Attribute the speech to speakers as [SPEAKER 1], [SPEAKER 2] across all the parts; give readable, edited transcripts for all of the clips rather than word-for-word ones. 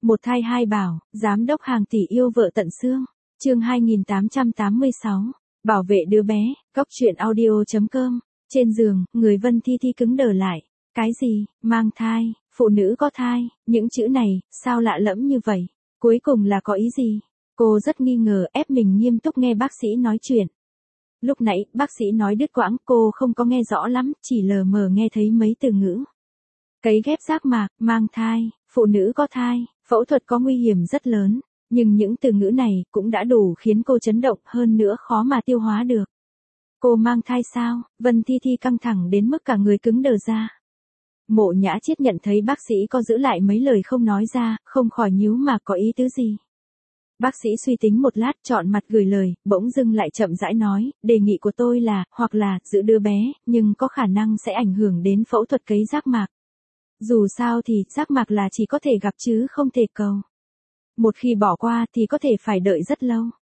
[SPEAKER 1] Một thai hai bảo, giám đốc hàng tỷ yêu vợ tận xương. Chương 2886. Bảo vệ đứa bé, góc truyện audio.com. Trên giường, người Vân Thi Thi cứng đờ lại. Cái gì, mang thai, phụ nữ có thai, những chữ này, sao lạ lẫm như vậy? Cuối cùng là có ý gì? Cô rất nghi ngờ, ép mình nghiêm túc nghe bác sĩ nói chuyện. Lúc nãy, bác sĩ nói đứt quãng, cô không có nghe rõ lắm, chỉ lờ mờ nghe thấy mấy từ ngữ. Cấy ghép giác mạc, mang thai, phụ nữ có thai, phẫu thuật có nguy hiểm rất lớn, nhưng những từ ngữ này cũng đã đủ khiến cô chấn động, hơn nữa khó mà tiêu hóa được. Cô mang thai sao? Vân Thi Thi căng thẳng đến mức cả người cứng đờ ra. Mộ Nhã Chiết nhận thấy bác sĩ có giữ lại mấy lời không nói ra, không khỏi nhíu mà có ý tứ gì. Bác sĩ suy tính một lát, chọn mặt gửi lời, bỗng dưng lại chậm rãi nói, đề nghị của tôi là, hoặc là, giữ đứa bé, nhưng có khả năng sẽ ảnh hưởng đến phẫu thuật cấy giác mạc. Dù sao thì, giác mạc là chỉ có thể gặp chứ không thể cầu. Một khi bỏ qua thì có thể phải đợi rất lâu.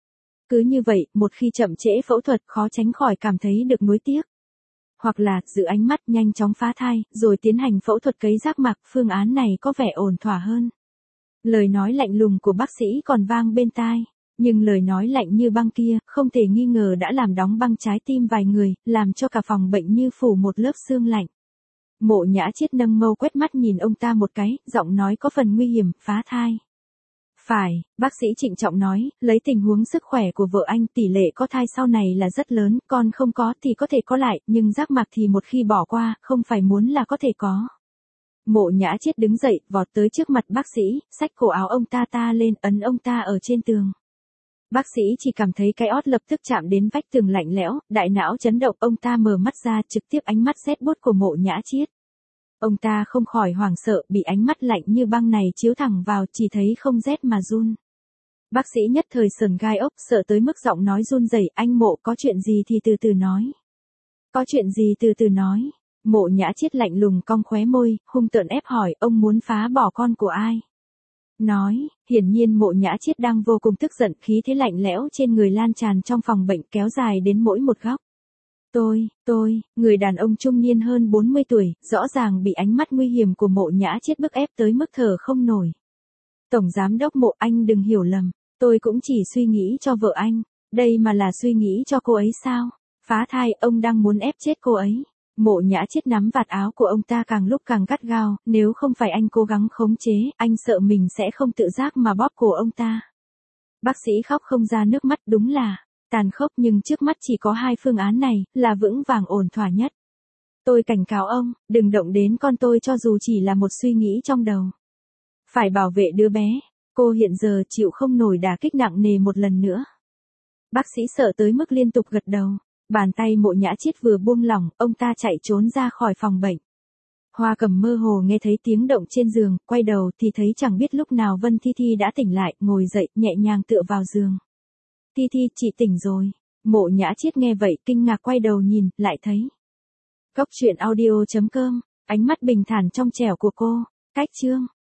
[SPEAKER 1] Cứ như vậy, một khi chậm trễ phẫu thuật khó tránh khỏi cảm thấy được nuối tiếc. Hoặc là, giữ ánh mắt nhanh chóng phá thai, rồi tiến hành phẫu thuật cấy giác mạc, phương án này có vẻ ổn thỏa hơn. Lời nói lạnh lùng của bác sĩ còn vang bên tai, nhưng lời nói lạnh như băng kia, không thể nghi ngờ đã làm đóng băng trái tim vài người, làm cho cả phòng bệnh như phủ một lớp sương lạnh. Mộ Nhã Chiết nâng mâu quét mắt nhìn ông ta một cái, giọng nói có phần nguy hiểm, phá thai. Phải, bác sĩ trịnh trọng nói, lấy tình huống sức khỏe của vợ anh, tỷ lệ có thai sau này là rất lớn, còn không có thì có thể có lại, nhưng giác mạc thì một khi bỏ qua, không phải muốn là có thể có. Mộ Nhã Chiết đứng dậy, vọt tới trước mặt bác sĩ, xách cổ áo ông ta lên, ấn ông ta ở trên tường. Bác sĩ chỉ cảm thấy cái ót lập tức chạm đến vách tường lạnh lẽo, đại não chấn động, ông ta mở mắt ra, trực tiếp ánh mắt rét buốt của Mộ Nhã Chiết. Ông ta không khỏi hoảng sợ, bị ánh mắt lạnh như băng này chiếu thẳng vào, chỉ thấy không rét mà run. Bác sĩ nhất thời sờn gai ốc, sợ tới mức giọng nói run rẩy, anh Mộ có chuyện gì thì từ từ nói. Có chuyện gì từ từ nói. Mộ Nhã Chiết lạnh lùng cong khóe môi, hung tợn ép hỏi, ông muốn phá bỏ con của ai? Nói, hiển nhiên Mộ Nhã Chiết đang vô cùng tức giận, khí thế lạnh lẽo trên người lan tràn trong phòng bệnh kéo dài đến mỗi một góc. Người đàn ông trung niên hơn 40 tuổi, rõ ràng bị ánh mắt nguy hiểm của Mộ Nhã Chiết bức ép tới mức thở không nổi. Tổng giám đốc Mộ, anh đừng hiểu lầm, tôi cũng chỉ suy nghĩ cho vợ anh, đây mà là suy nghĩ cho cô ấy sao? Phá thai, ông đang muốn ép chết cô ấy. Mộ Nhã Chiết nắm vạt áo của ông ta càng lúc càng gắt gao, nếu không phải anh cố gắng khống chế, anh sợ mình sẽ không tự giác mà bóp cổ ông ta. Bác sĩ khóc không ra nước mắt, đúng là tàn khốc, nhưng trước mắt chỉ có hai phương án này, là vững vàng ổn thỏa nhất. Tôi cảnh cáo ông, đừng động đến con tôi cho dù chỉ là một suy nghĩ trong đầu. Phải bảo vệ đứa bé, cô hiện giờ chịu không nổi đả kích nặng nề một lần nữa. Bác sĩ sợ tới mức liên tục gật đầu. Bàn tay Mộ Nhã Chiết vừa buông lỏng, ông ta chạy trốn ra khỏi phòng bệnh. Hoa Cầm mơ hồ nghe thấy tiếng động trên giường, quay đầu thì thấy chẳng biết lúc nào Vân Thi Thi đã tỉnh lại, ngồi dậy, nhẹ nhàng tựa vào giường. Thi Thi, chị tỉnh rồi. Mộ Nhã Chiết nghe vậy, kinh ngạc quay đầu nhìn, lại thấy. Góc truyện audio.com, ánh mắt bình thản trong trẻo của cô. Cách chương.